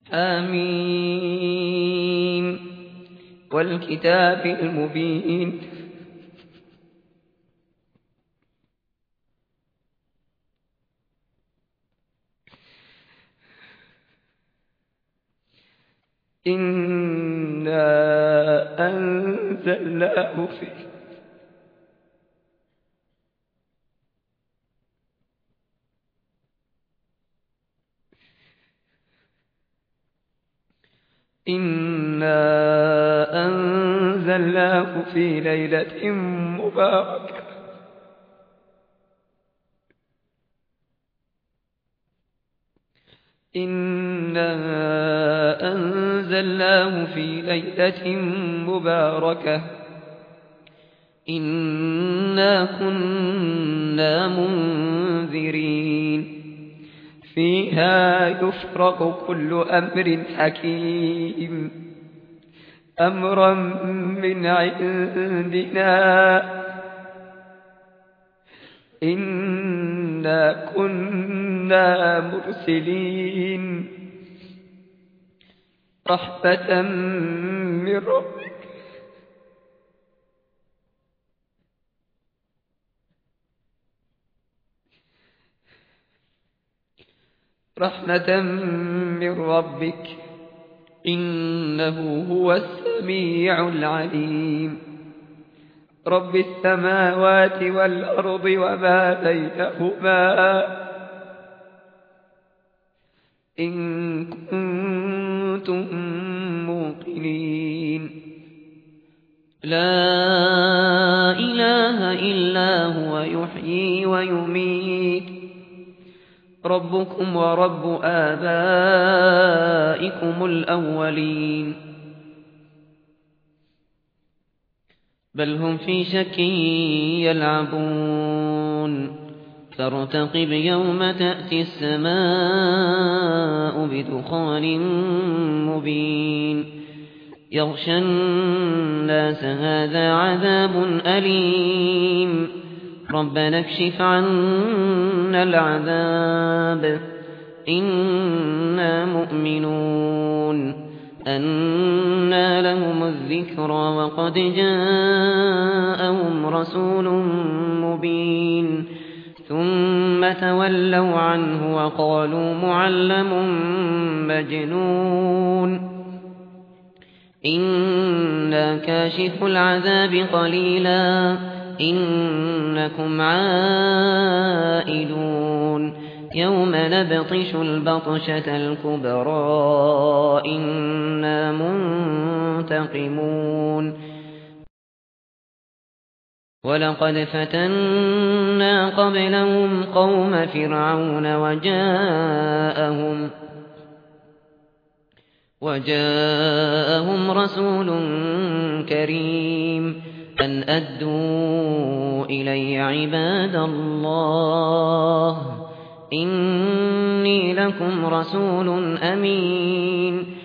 آمين والكتاب المبين إنا أنزلناه في ليلة مباركة إنا أنزلناه في ليلة مباركة إنا كنا منذرين فيها يفرق كل أمر حكيم أمرا من عندنا إنا كنا مرسلين رحمة من ربك إنه هو السميع العليم رب السماوات والأرض وما بينهما إن كنتم موقنين لا إله إلا هو يحيي ويميت ربكم ورب آبائكم الأولين بل هم في شك يلعبون فارتقب يوم تأتي السماء بدخان مبين يغشى الناس هذا عذاب أليم ربنا اكشف عنا العذاب إنا مؤمنون أنى لهم الذكرى وقد جاءهم رسول مبين ثم تولوا عنه وقالوا معلم مجنون إنا كاشف العذاب قليلا إنكم عائدون يوم نبطش البطشة الكبرى إنا منتقمون ولقد فتنا قبلهم قوم فرعون وجاءهم رسول كريم أن أدوا إلي عباد الله إني لكم رسول أمين